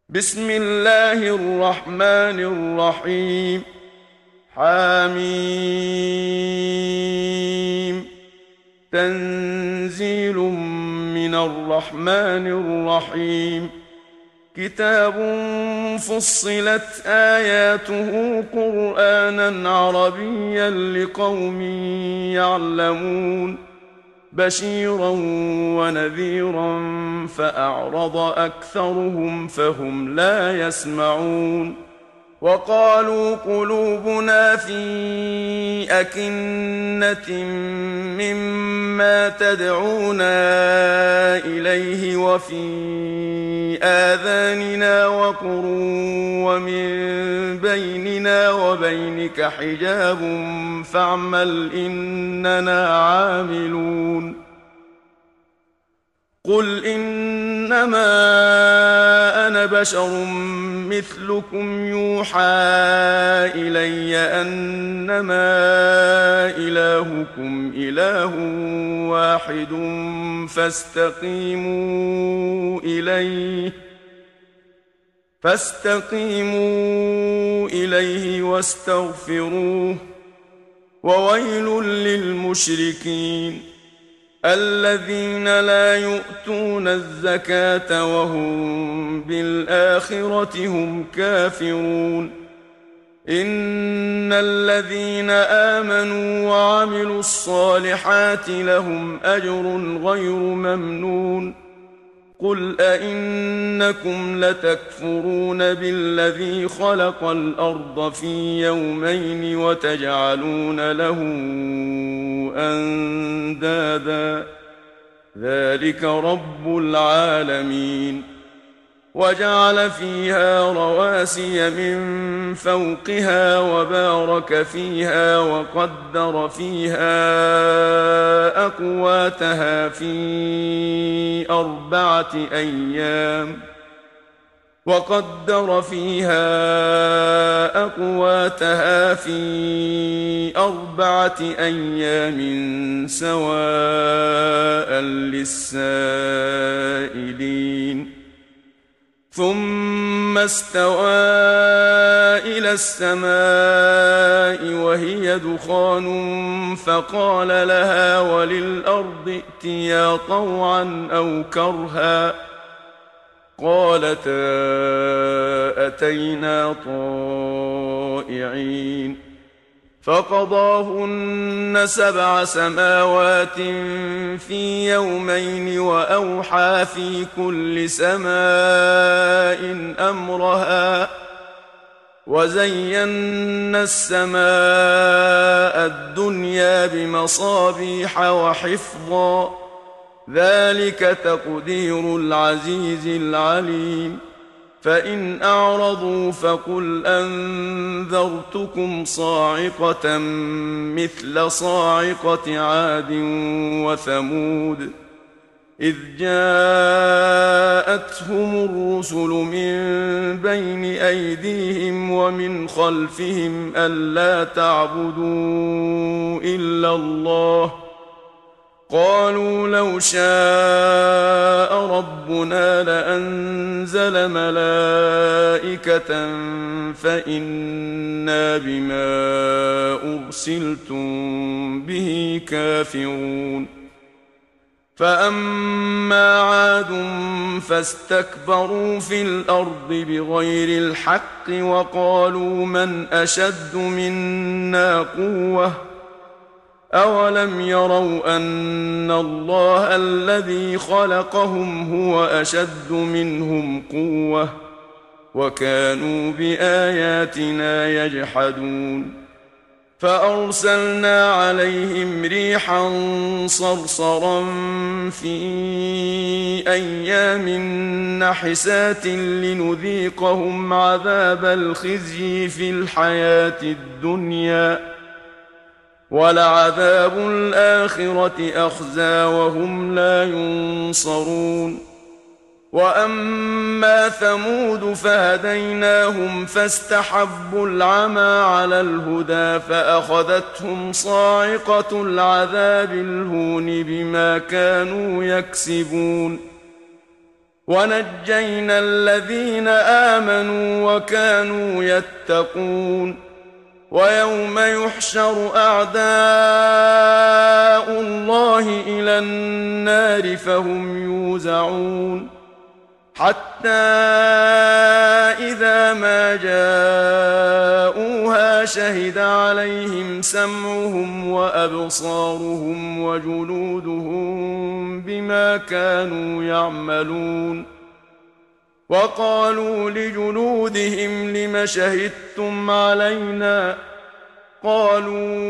بسم الله الرحمن الرحيم. حميم. تنزيل من الرحمن الرحيم. كتاب فصلت آياته قرآنا عربيا لقوم يعلمون بشيرا ونذيرا فأعرض أكثرهم فهم لا يسمعون. وقالوا قلوبنا في أكنة مما تدعونا إليه وفي آذاننا وقر ومن بيننا وبينك حجاب فاعمل إننا عاملون. قل إنما أنا بشر مثلكم يوحى إلي أنما إلهكم إله واحد فاستقيموا إليه واستغفروه. وويل للمشركين الذين لا يؤتون الزكاة وهم بالآخرة هم كافرون. إن الذين آمنوا وعملوا الصالحات لهم أجر غير ممنون. قل أئنكم لتكفرون بالذي خلق الأرض في يومين وتجعلون له أندادا ذلك رب العالمين. وجعل فيها رواسي من فوقها وبارك فيها وقدر فيها أقواتها في أربعة أيام سواء للسائلين. ثم استوى إلى السماء وهي دخان فقال لها وللأرض ائتيا طوعا أو كرها قالتا أتينا طائعين. فقضاهن 7 سماوات في يومين وأوحى في كل سماء أمرها وزينا السماء الدنيا بمصابيح وحفظا ذلك تقدير العزيز العليم. فإن أعرضوا فقل أنذرتكم صاعقة مثل صاعقة عاد وثمود إذ جاءتهم الرسل من بين أيديهم ومن خلفهم ألا تعبدوا إلا الله قالوا لو شاء ربنا لأنزل ملائكة فإنا بما أرسلتم به كافرون. فأما عاد فاستكبروا في الأرض بغير الحق وقالوا من أشد منا قوة أولم يروا أن الله الذي خلقهم هو أشد منهم قوة وكانوا بآياتنا يجحدون. فأرسلنا عليهم ريحا صرصرا في أيام نحسات لنذيقهم عذاب الخزي في الحياة الدنيا ولعذاب الآخرة أخزى وهم لا ينصرون. وأما ثمود فهديناهم فاستحبوا العمى على الهدى فأخذتهم صاعقة العذاب الهون بما كانوا يكسبون. ونجينا الذين آمنوا وكانوا يتقون ويوم يحشر أعداء الله إلى النار فهم يوزعون حتى إذا ما جاءوها شهد عليهم سمعهم وأبصارهم وجلودهم بما كانوا يعملون وقالوا لجلودهم لم شهدتم علينا قالوا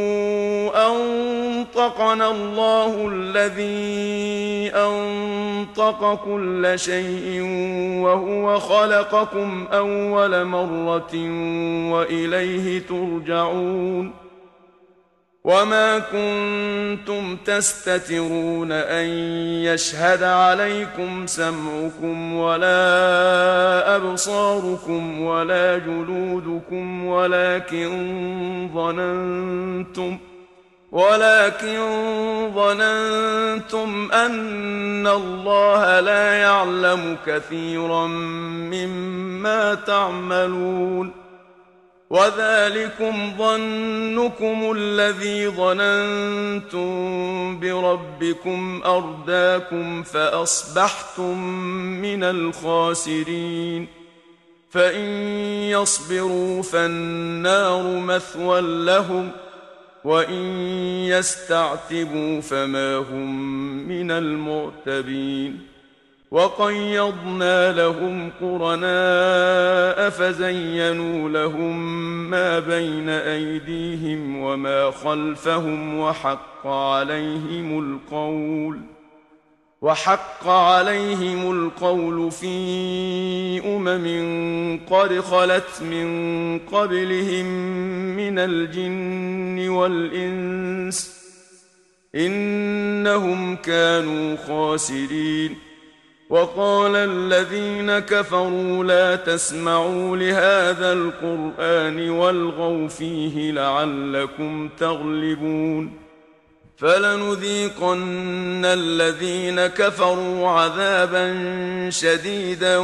أنطقنا الله الذي أنطق كل شيء وهو خلقكم أول مرة وإليه ترجعون وما كنتم تستترون أن يشهد عليكم سمعكم ولا أبصاركم ولا جلودكم ولكن ظننتم أن الله لا يعلم كثيرا مما تعملون وذلكم ظنكم الذي ظننتم بربكم أرداكم فأصبحتم من الخاسرين فإن يصبروا فالنار مثوى لهم وإن يستعتبوا فما هم من المعتبين وقيضنا لهم قرناء فزينوا لهم ما بين أيديهم وما خلفهم وحق عليهم القول في قد خلت من قبلهم من الجن والإنس إنهم كانوا خاسرين وقال الذين كفروا لا تسمعوا لهذا القرآن والغوا فيه لعلكم تغلبون فلنذيقن الذين كفروا عذابا شديدا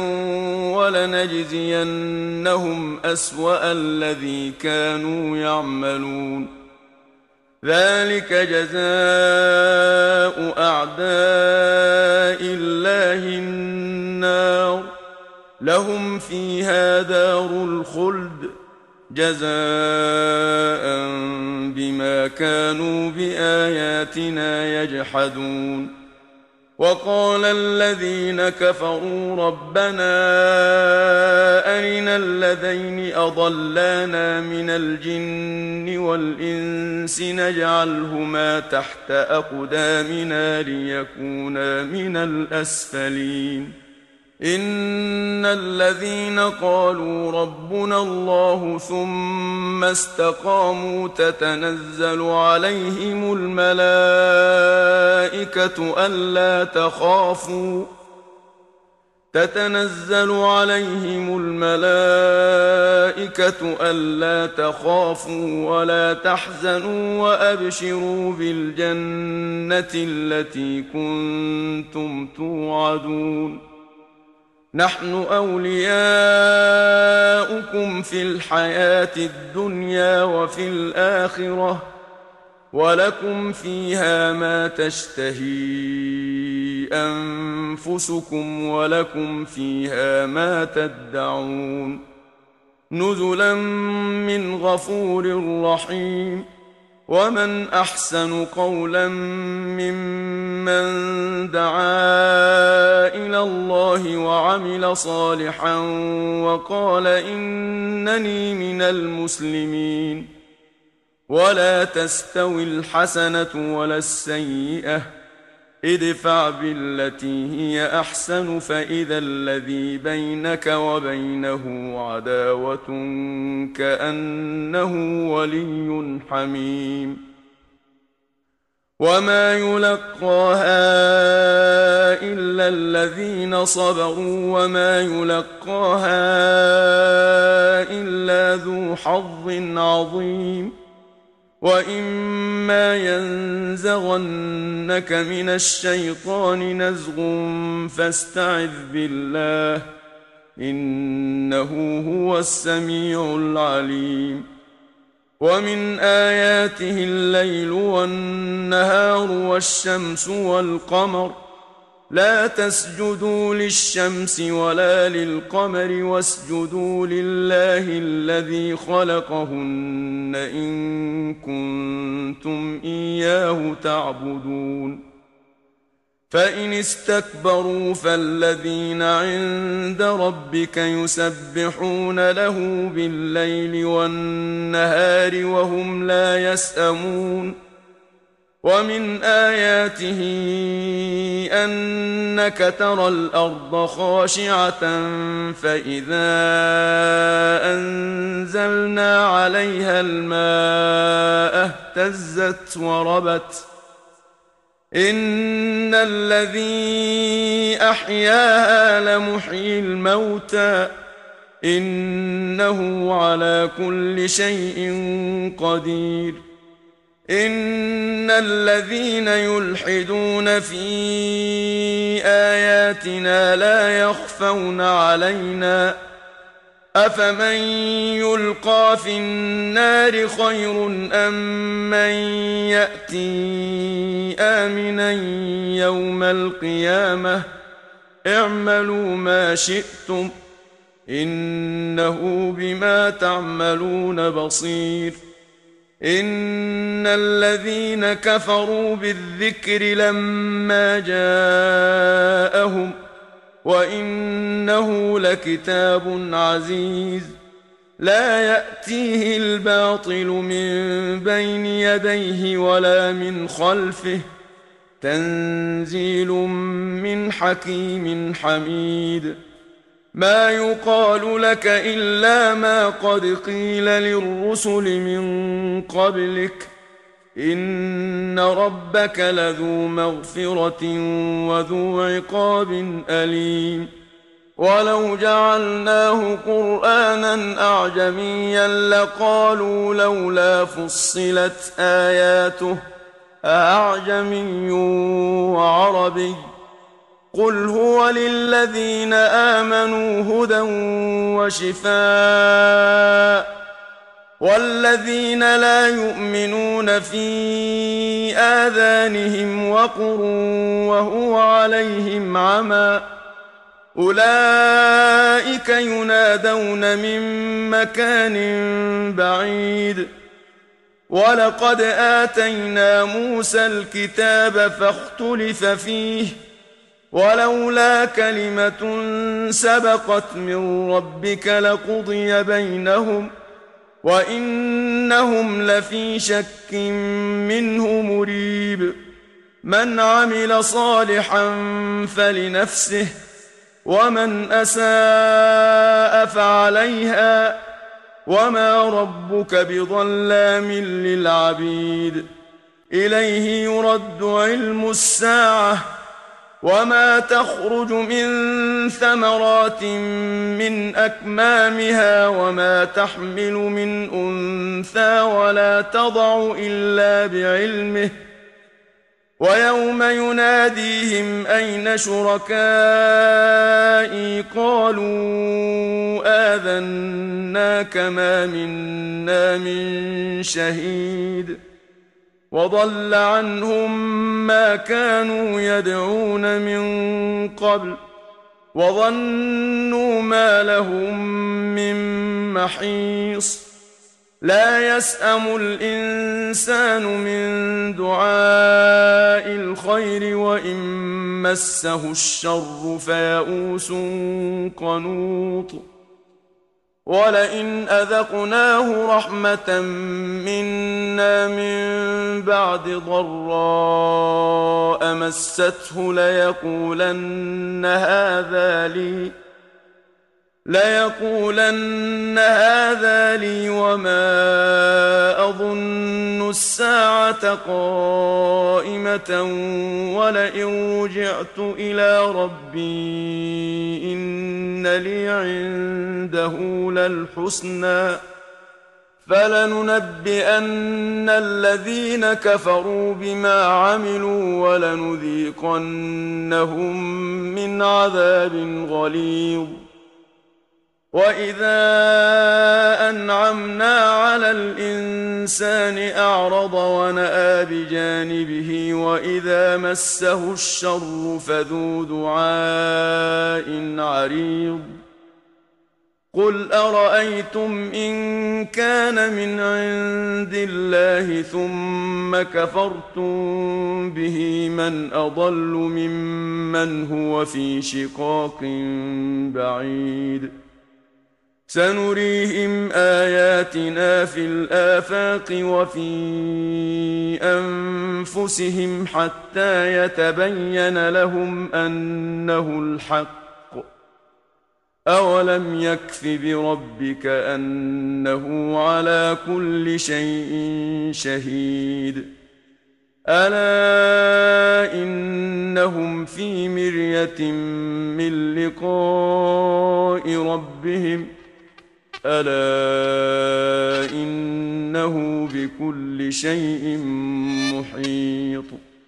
ولنجزينهم أسوأ الذي كانوا يعملون ذلك جزاء أعداء الله النار لهم فيها دار الخلد جزاء بما كانوا بآياتنا يجحدون وقال الذين كفروا ربنا أرنا الذين أضلانا من الجن والإنس نجعلهما تحت أقدامنا ليكونا من الأسفلين إن الذين قالوا ربنا الله ثم استقاموا تتنزل عليهم الملائكة ألا تخافوا ولا تحزنوا وأبشروا بالجنة التي كنتم توعدون نحن أولياؤكم في الحياة الدنيا وفي الآخرة ولكم فيها ما تشتهي أنفسكم ولكم فيها ما تدعون نزلا من غفور رحيم ومن أحسن قولا ممن دعا إلى الله وعمل صالحا وقال إنني من المسلمين ولا تستوي الحسنة ولا السيئة ادفع بالتي هي أحسن فإذا الذي بينك وبينه عداوة كأنه ولي حميم وما يلقاها إلا الذين صبروا وما يلقاها إلا ذو حظ عظيم وإما ينزغنك من الشيطان نزغ فاستعذ بالله إنه هو السميع العليم ومن آياته الليل والنهار والشمس والقمر لا تسجدوا للشمس ولا للقمر واسجدوا لله الذي خلقهن إن كنتم إياه تعبدون فإن استكبروا فالذين عند ربك يسبحون له بالليل والنهار وهم لا يسأمون ومن آياته أنك ترى الأرض خاشعة فإذا أنزلنا عليها الماء اهتزت وربت إن الذي أحياها لمحيي الموتى إنه على كل شيء قدير إن الذين يلحدون في آياتنا لا يخفون علينا أفمن يلقى في النار خير أم من يأتي آمنا يوم القيامة اعملوا ما شئتم إنه بما تعملون بصير إن الذين كفروا بالذكر لما جاءهم وإنه لكتاب عزيز لا يأتيه الباطل من بين يديه ولا من خلفه تنزيل من حكيم حميد ما يقال لك إلا ما قد قيل للرسل من قبلك إن ربك لذو مغفرة وذو عقاب أليم ولو جعلناه قرآنا أعجميا لقالوا لولا فصلت آياته أعجمي وعربي قل هو للذين آمنوا هدى وشفاء والذين لا يؤمنون في آذانهم وقر وهو عليهم عمى أولئك ينادون من مكان بعيد ولقد آتينا موسى الكتاب فاختلف فيه ولولا كلمة سبقت من ربك لقضي بينهم وإنهم لفي شك منه مريب من عمل صالحا فلنفسه ومن أساء فعليها وما ربك بظلام للعبيد إليه يرد علم الساعة وما تخرج من ثمرات من أكمامها وما تحمل من أنثى ولا تضع إلا بعلمه ويوم يناديهم أين شركائي قالوا آذناك ما منا من شهيد وضل عنهم ما كانوا يدعون من قبل وظنوا ما لهم من محيص لا يسأم الإنسان من دعاء الخير وإن مسه الشر فيئوس قنوط ولئن أذقناه رحمة منا من بعد ضراء مسته ليقولن هذا لي وما أظن الساعة قائمة ولئن رجعت إلى ربي إن لي عنده للحسنى فلننبئن الذين كفروا بما عملوا ولنذيقنهم من عذاب غليظ. وإذا أنعمنا على الإنسان أعرض ونأى بجانبه وإذا مسه الشر فذو دعاء عريض. قل أرأيتم إن كان من عند الله ثم كفرتم به من أضل ممن هو في شقاق بعيد. سنريهم آياتنا في الآفاق وفي أنفسهم حتى يتبين لهم أنه الحق. أولم يكف بربك أنه على كل شيء شهيد. ألا إنهم في مرية من لقاء ربهم ألا إنه بكل شيء محيط.